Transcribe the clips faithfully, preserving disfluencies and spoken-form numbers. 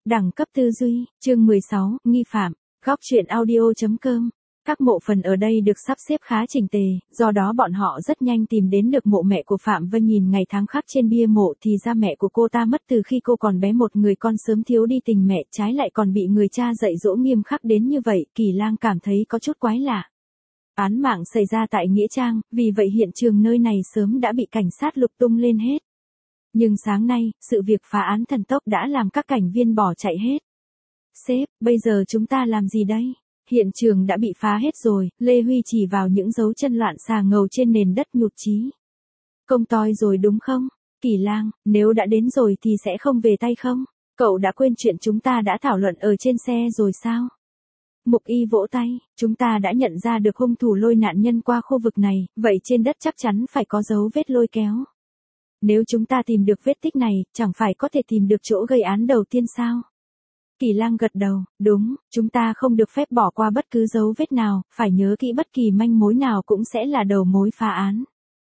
Đẳng cấp tư duy, chương mười sáu, nghi phạm, góc truyện audio.com. Các mộ phần ở đây được sắp xếp khá chỉnh tề, do đó bọn họ rất nhanh tìm đến được mộ mẹ của Phạm Vân. Nhìn ngày tháng khắc trên bia mộ thì ra mẹ của cô ta mất từ khi cô còn bé, một người con sớm thiếu đi tình mẹ, trái lại còn bị người cha dạy dỗ nghiêm khắc đến như vậy. Kỳ Lang cảm thấy có chút quái lạ. Án mạng xảy ra tại Nghĩa Trang, vì vậy hiện trường nơi này sớm đã bị cảnh sát lục tung lên hết. Nhưng sáng nay, sự việc phá án thần tốc đã làm các cảnh viên bỏ chạy hết. Sếp, bây giờ chúng ta làm gì đây? Hiện trường đã bị phá hết rồi, Lê Huy chỉ vào những dấu chân loạn xà ngầu trên nền đất nhụt chí. Công toi rồi đúng không? Kỳ Lang, nếu đã đến rồi thì sẽ không về tay không? Cậu đã quên chuyện chúng ta đã thảo luận ở trên xe rồi sao? Mục Y vỗ tay, chúng ta đã nhận ra được hung thủ lôi nạn nhân qua khu vực này, vậy trên đất chắc chắn phải có dấu vết lôi kéo. Nếu chúng ta tìm được vết tích này, chẳng phải có thể tìm được chỗ gây án đầu tiên sao? Kỳ Lang gật đầu, đúng, chúng ta không được phép bỏ qua bất cứ dấu vết nào, phải nhớ kỹ bất kỳ manh mối nào cũng sẽ là đầu mối phá án.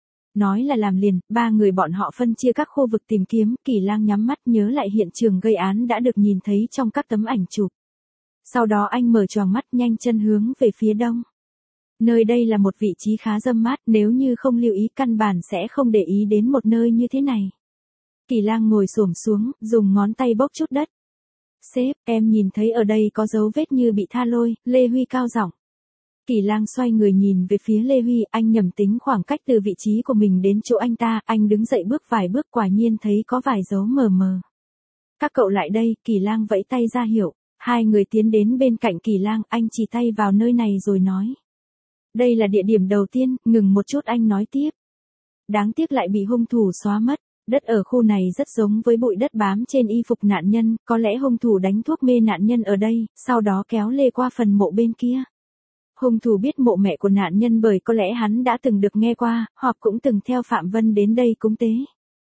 Nói là làm liền, ba người bọn họ phân chia các khu vực tìm kiếm, Kỳ Lang nhắm mắt nhớ lại hiện trường gây án đã được nhìn thấy trong các tấm ảnh chụp. Sau đó anh mở choàng mắt nhanh chân hướng về phía đông. Nơi đây là một vị trí khá râm mát, nếu như không lưu ý căn bản sẽ không để ý đến một nơi như thế này. Kỳ Lang ngồi xổm xuống, dùng ngón tay bốc chút đất. Sếp, em nhìn thấy ở đây có dấu vết như bị tha lôi, Lê Huy cao giọng. Kỳ Lang xoay người nhìn về phía Lê Huy, anh nhầm tính khoảng cách từ vị trí của mình đến chỗ anh ta, anh đứng dậy bước vài bước, quả nhiên thấy có vài dấu mờ mờ. Các cậu lại đây, Kỳ Lang vẫy tay ra hiệu, hai người tiến đến bên cạnh Kỳ Lang, anh chỉ tay vào nơi này rồi nói. Đây là địa điểm đầu tiên, ngừng một chút anh nói tiếp. Đáng tiếc lại bị hung thủ xóa mất. Đất ở khu này rất giống với bụi đất bám trên y phục nạn nhân, có lẽ hung thủ đánh thuốc mê nạn nhân ở đây, sau đó kéo lê qua phần mộ bên kia. Hung thủ biết mộ mẹ của nạn nhân bởi có lẽ hắn đã từng được nghe qua, hoặc cũng từng theo Phạm Vân đến đây cúng tế.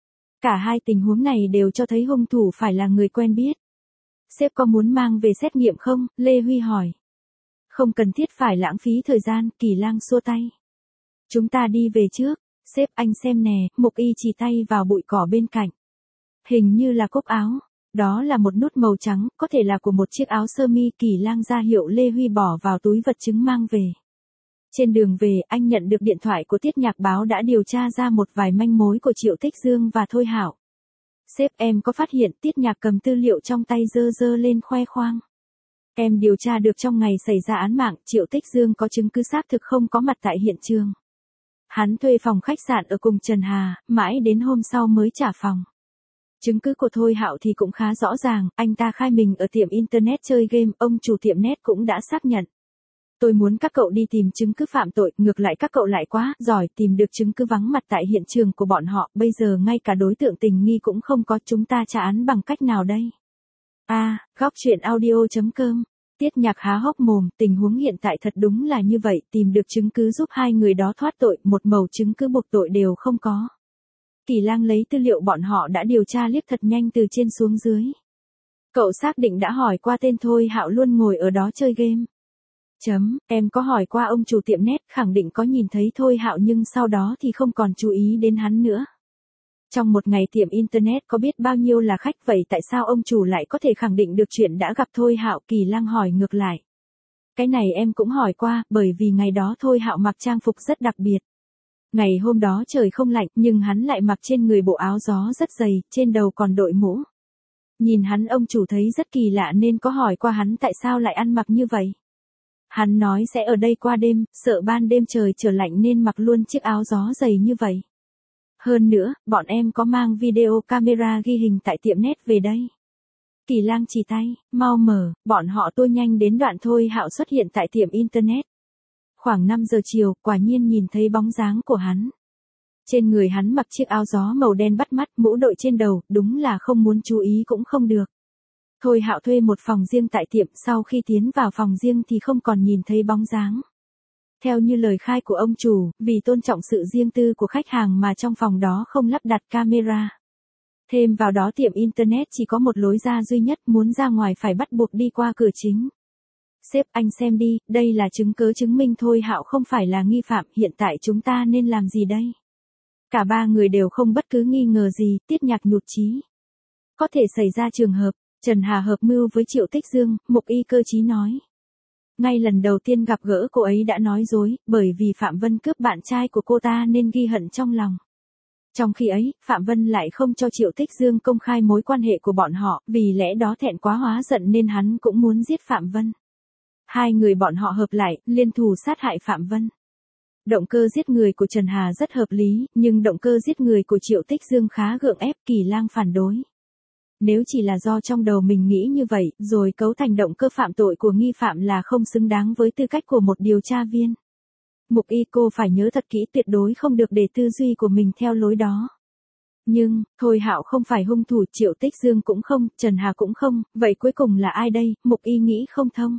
Cả hai tình huống này đều cho thấy hung thủ phải là người quen biết. Sếp có muốn mang về xét nghiệm không? Lê Huy hỏi. Không cần thiết phải lãng phí thời gian, Kỳ Lang xua tay. Chúng ta đi về trước. Sếp anh xem nè, Mục Y chỉ tay vào bụi cỏ bên cạnh. Hình như là cúc áo. Đó là một nút màu trắng, có thể là của một chiếc áo sơ mi. Kỳ Lang ra hiệu Lê Huy bỏ vào túi vật chứng mang về. Trên đường về, anh nhận được điện thoại của Tiết Nhạc Báo đã điều tra ra một vài manh mối của Triệu Tích Dương và Thôi Hạo. Sếp, em có phát hiện Tiết Nhạc cầm tư liệu trong tay dơ dơ lên khoe khoang. Em điều tra được trong ngày xảy ra án mạng, Triệu Tích Dương có chứng cứ xác thực không có mặt tại hiện trường. Hắn thuê phòng khách sạn ở cùng Trần Hà, mãi đến hôm sau mới trả phòng. Chứng cứ của Thôi Hạo thì cũng khá rõ ràng, anh ta khai mình ở tiệm internet chơi game, ông chủ tiệm net cũng đã xác nhận. Tôi muốn các cậu đi tìm chứng cứ phạm tội, ngược lại các cậu lại quá giỏi tìm được chứng cứ vắng mặt tại hiện trường của bọn họ, bây giờ ngay cả đối tượng tình nghi cũng không có, chúng ta trả án bằng cách nào đây? À, góc truyện audio.com. Tiết Nhạc há hốc mồm, tình huống hiện tại thật đúng là như vậy, tìm được chứng cứ giúp hai người đó thoát tội, một mẩu chứng cứ buộc tội đều không có. Kỳ Lang lấy tư liệu bọn họ đã điều tra liếc thật nhanh từ trên xuống dưới. Cậu xác định đã hỏi qua tên Thôi Hạo luôn ngồi ở đó chơi game. Chấm, em có hỏi qua ông chủ tiệm net, khẳng định có nhìn thấy Thôi Hạo nhưng sau đó thì không còn chú ý đến hắn nữa. Trong một ngày tiệm internet có biết bao nhiêu là khách, vậy tại sao ông chủ lại có thể khẳng định được chuyện đã gặp Thôi Hạo? Kỳ Lang hỏi ngược lại. Cái này em cũng hỏi qua, bởi vì ngày đó Thôi Hạo mặc trang phục rất đặc biệt. Ngày hôm đó trời không lạnh, nhưng hắn lại mặc trên người bộ áo gió rất dày, trên đầu còn đội mũ. Nhìn hắn ông chủ thấy rất kỳ lạ nên có hỏi qua hắn tại sao lại ăn mặc như vậy. Hắn nói sẽ ở đây qua đêm, sợ ban đêm trời trở lạnh nên mặc luôn chiếc áo gió dày như vậy. Hơn nữa, bọn em có mang video camera ghi hình tại tiệm net về đây. Kỳ Lang chỉ tay, mau mở, bọn họ tua nhanh đến đoạn Thôi Hạo xuất hiện tại tiệm internet. Khoảng năm giờ chiều, quả nhiên nhìn thấy bóng dáng của hắn. Trên người hắn mặc chiếc áo gió màu đen bắt mắt, mũ đội trên đầu, đúng là không muốn chú ý cũng không được. Thôi Hạo thuê một phòng riêng tại tiệm, sau khi tiến vào phòng riêng thì không còn nhìn thấy bóng dáng. Theo như lời khai của ông chủ, vì tôn trọng sự riêng tư của khách hàng mà trong phòng đó không lắp đặt camera. Thêm vào đó tiệm internet chỉ có một lối ra duy nhất, muốn ra ngoài phải bắt buộc đi qua cửa chính. Sếp anh xem đi, đây là chứng cứ chứng minh Thôi Hạo không phải là nghi phạm, hiện tại chúng ta nên làm gì đây? Cả ba người đều không bất cứ nghi ngờ gì, Tiết Nhạc nhụt chí. Có thể xảy ra trường hợp, Trần Hà hợp mưu với Triệu Tích Dương, Mục Y cơ trí nói. Ngay lần đầu tiên gặp gỡ cô ấy đã nói dối, bởi vì Phạm Vân cướp bạn trai của cô ta nên ghi hận trong lòng. Trong khi ấy, Phạm Vân lại không cho Triệu Tích Dương công khai mối quan hệ của bọn họ, vì lẽ đó thẹn quá hóa giận nên hắn cũng muốn giết Phạm Vân. Hai người bọn họ hợp lại, liên thủ sát hại Phạm Vân. Động cơ giết người của Trần Hà rất hợp lý, nhưng động cơ giết người của Triệu Tích Dương khá gượng ép, Kỳ Lang phản đối. Nếu chỉ là do trong đầu mình nghĩ như vậy, rồi cấu thành động cơ phạm tội của nghi phạm là không xứng đáng với tư cách của một điều tra viên. Mục Y cô phải nhớ thật kỹ, tuyệt đối không được để tư duy của mình theo lối đó. Nhưng, Thôi Hạo không phải hung thủ, Triệu Tích Dương cũng không, Trần Hà cũng không, vậy cuối cùng là ai đây? Mục Y nghĩ không thông.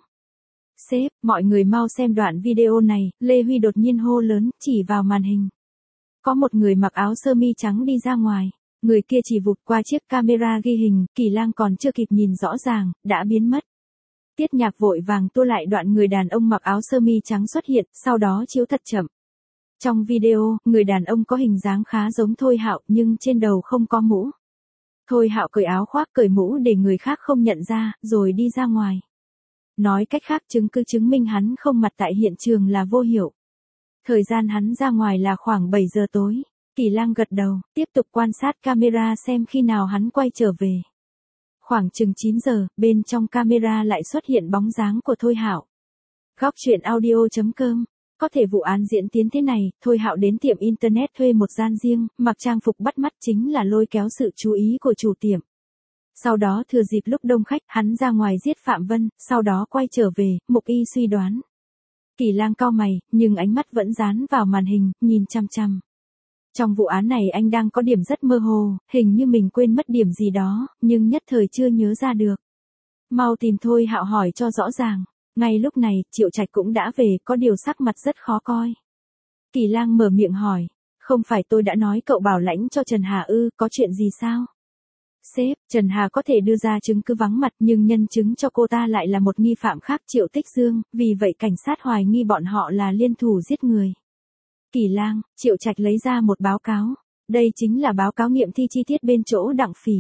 Sếp, mọi người mau xem đoạn video này, Lê Huy đột nhiên hô lớn, chỉ vào màn hình. Có một người mặc áo sơ mi trắng đi ra ngoài. Người kia chỉ vụt qua chiếc camera ghi hình, Kỳ Lang còn chưa kịp nhìn rõ ràng, đã biến mất. Tiết Nhạc vội vàng tua lại đoạn người đàn ông mặc áo sơ mi trắng xuất hiện, sau đó chiếu thật chậm. Trong video, người đàn ông có hình dáng khá giống Thôi Hạo nhưng trên đầu không có mũ. Thôi Hạo cởi áo khoác cởi mũ để người khác không nhận ra, rồi đi ra ngoài. Nói cách khác, chứng cứ chứng minh hắn không mặt tại hiện trường là vô hiệu. Thời gian hắn ra ngoài là khoảng bảy giờ tối. Kỳ Lang gật đầu, tiếp tục quan sát camera xem khi nào hắn quay trở về. Khoảng chừng chín giờ, bên trong camera lại xuất hiện bóng dáng của Thôi Hạo. Góc truyện audio chấm com. Có thể vụ án diễn tiến thế này, Thôi Hạo đến tiệm internet thuê một gian riêng, mặc trang phục bắt mắt chính là lôi kéo sự chú ý của chủ tiệm. Sau đó thừa dịp lúc đông khách, hắn ra ngoài giết Phạm Vân, sau đó quay trở về, Mục Y suy đoán. Kỳ Lang cau mày, nhưng ánh mắt vẫn dán vào màn hình, nhìn chăm chăm. Trong vụ án này anh đang có điểm rất mơ hồ, hình như mình quên mất điểm gì đó, nhưng nhất thời chưa nhớ ra được. Mau tìm Thôi Hạo hỏi cho rõ ràng. Ngay lúc này, Triệu Trạch cũng đã về, có điều sắc mặt rất khó coi. Kỳ Lang mở miệng hỏi, không phải tôi đã nói cậu bảo lãnh cho Trần Hà ư, có chuyện gì sao? Sếp, Trần Hà có thể đưa ra chứng cứ vắng mặt nhưng nhân chứng cho cô ta lại là một nghi phạm khác, Triệu Tích Dương, vì vậy cảnh sát hoài nghi bọn họ là liên thủ giết người. Kỳ Lang, Triệu Trạch lấy ra một báo cáo. Đây chính là báo cáo nghiệm thi chi tiết bên chỗ Đặng Phỉ.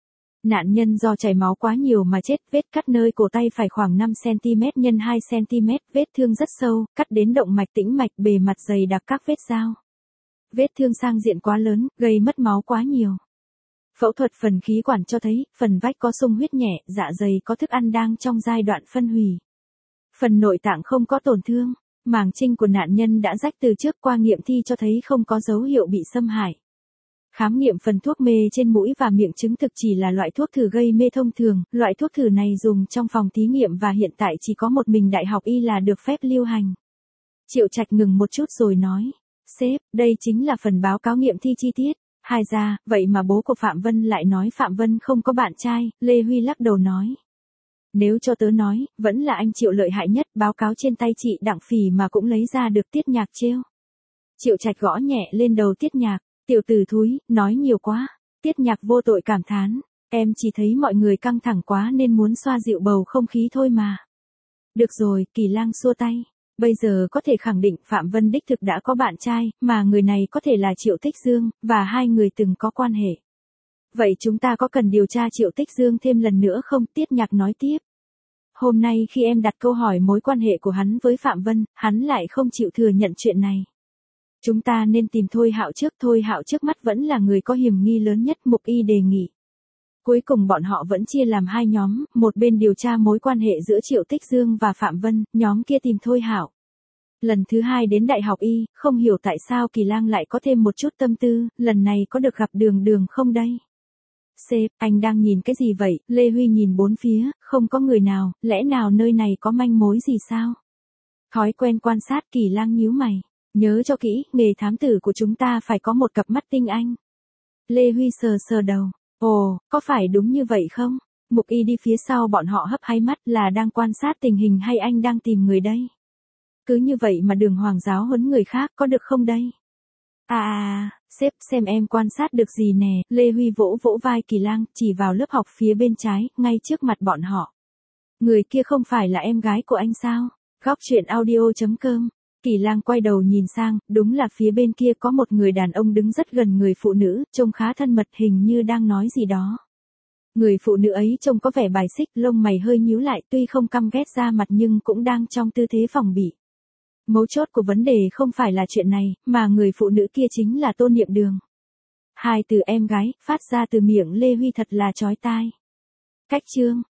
Nạn nhân do chảy máu quá nhiều mà chết, vết cắt nơi cổ tay phải khoảng năm xăng-ti-mét nhân hai xăng-ti-mét, vết thương rất sâu, cắt đến động mạch tĩnh mạch, bề mặt dày đặc các vết dao. Vết thương sang diện quá lớn, gây mất máu quá nhiều. Phẫu thuật phần khí quản cho thấy, phần vách có xung huyết nhẹ, dạ dày có thức ăn đang trong giai đoạn phân hủy. Phần nội tạng không có tổn thương. Màng trinh của nạn nhân đã rách từ trước, qua nghiệm thi cho thấy không có dấu hiệu bị xâm hại. Khám nghiệm phần thuốc mê trên mũi và miệng chứng thực chỉ là loại thuốc thử gây mê thông thường, loại thuốc thử này dùng trong phòng thí nghiệm và hiện tại chỉ có một mình Đại học Y là được phép lưu hành. Triệu Trạch ngừng một chút rồi nói, sếp, đây chính là phần báo cáo nghiệm thi chi tiết. Hai ra, vậy mà bố của Phạm Vân lại nói Phạm Vân không có bạn trai, Lê Huy lắc đầu nói. Nếu cho tớ nói, vẫn là anh Triệu lợi hại nhất, báo cáo trên tay chị Đặng Phỉ mà cũng lấy ra được. Tiết Nhạc trêu. Triệu Trạch gõ nhẹ lên đầu Tiết Nhạc, tiểu tử thúi, nói nhiều quá. Tiết Nhạc vô tội cảm thán, em chỉ thấy mọi người căng thẳng quá nên muốn xoa dịu bầu không khí thôi mà. Được rồi, Kỳ Lang xua tay. Bây giờ có thể khẳng định Phạm Vân đích thực đã có bạn trai, mà người này có thể là Triệu Tích Dương, và hai người từng có quan hệ. Vậy chúng ta có cần điều tra Triệu Tích Dương thêm lần nữa không? Tiết Nhạc nói tiếp. Hôm nay khi em đặt câu hỏi mối quan hệ của hắn với Phạm Vân, hắn lại không chịu thừa nhận chuyện này. Chúng ta nên tìm Thôi Hạo trước, Thôi Hạo trước mắt vẫn là người có hiểm nghi lớn nhất, Mục Y đề nghị. Cuối cùng bọn họ vẫn chia làm hai nhóm, một bên điều tra mối quan hệ giữa Triệu Tích Dương và Phạm Vân, nhóm kia tìm Thôi Hạo. Lần thứ hai đến Đại học Y, không hiểu tại sao Kỳ Lang lại có thêm một chút tâm tư, lần này có được gặp Đường Đường không đây? Sếp, anh đang nhìn cái gì vậy? Lê Huy nhìn bốn phía, không có người nào, lẽ nào nơi này có manh mối gì sao? Thói quen quan sát, Kỳ Lang nhíu mày. Nhớ cho kỹ, nghề thám tử của chúng ta phải có một cặp mắt tinh anh. Lê Huy sờ sờ đầu. Ồ, có phải đúng như vậy không? Mục Y đi phía sau bọn họ hấp hai mắt, là đang quan sát tình hình hay anh đang tìm người đây? Cứ như vậy mà Đường Hoàng giáo huấn người khác có được không đây? À à, sếp, xem em quan sát được gì nè, Lê Huy vỗ vỗ vai Kỳ Lang, chỉ vào lớp học phía bên trái, ngay trước mặt bọn họ. Người kia không phải là em gái của anh sao? Góc truyện audio chấm com. Kỳ Lang quay đầu nhìn sang, đúng là phía bên kia có một người đàn ông đứng rất gần người phụ nữ, trông khá thân mật, hình như đang nói gì đó. Người phụ nữ ấy trông có vẻ bài xích, lông mày hơi nhíu lại, tuy không căm ghét ra mặt nhưng cũng đang trong tư thế phòng bị. Mấu chốt của vấn đề không phải là chuyện này, mà người phụ nữ kia chính là Tô Niệm Đường. Hai từ em gái, phát ra từ miệng Lê Huy thật là chói tai. Cách chương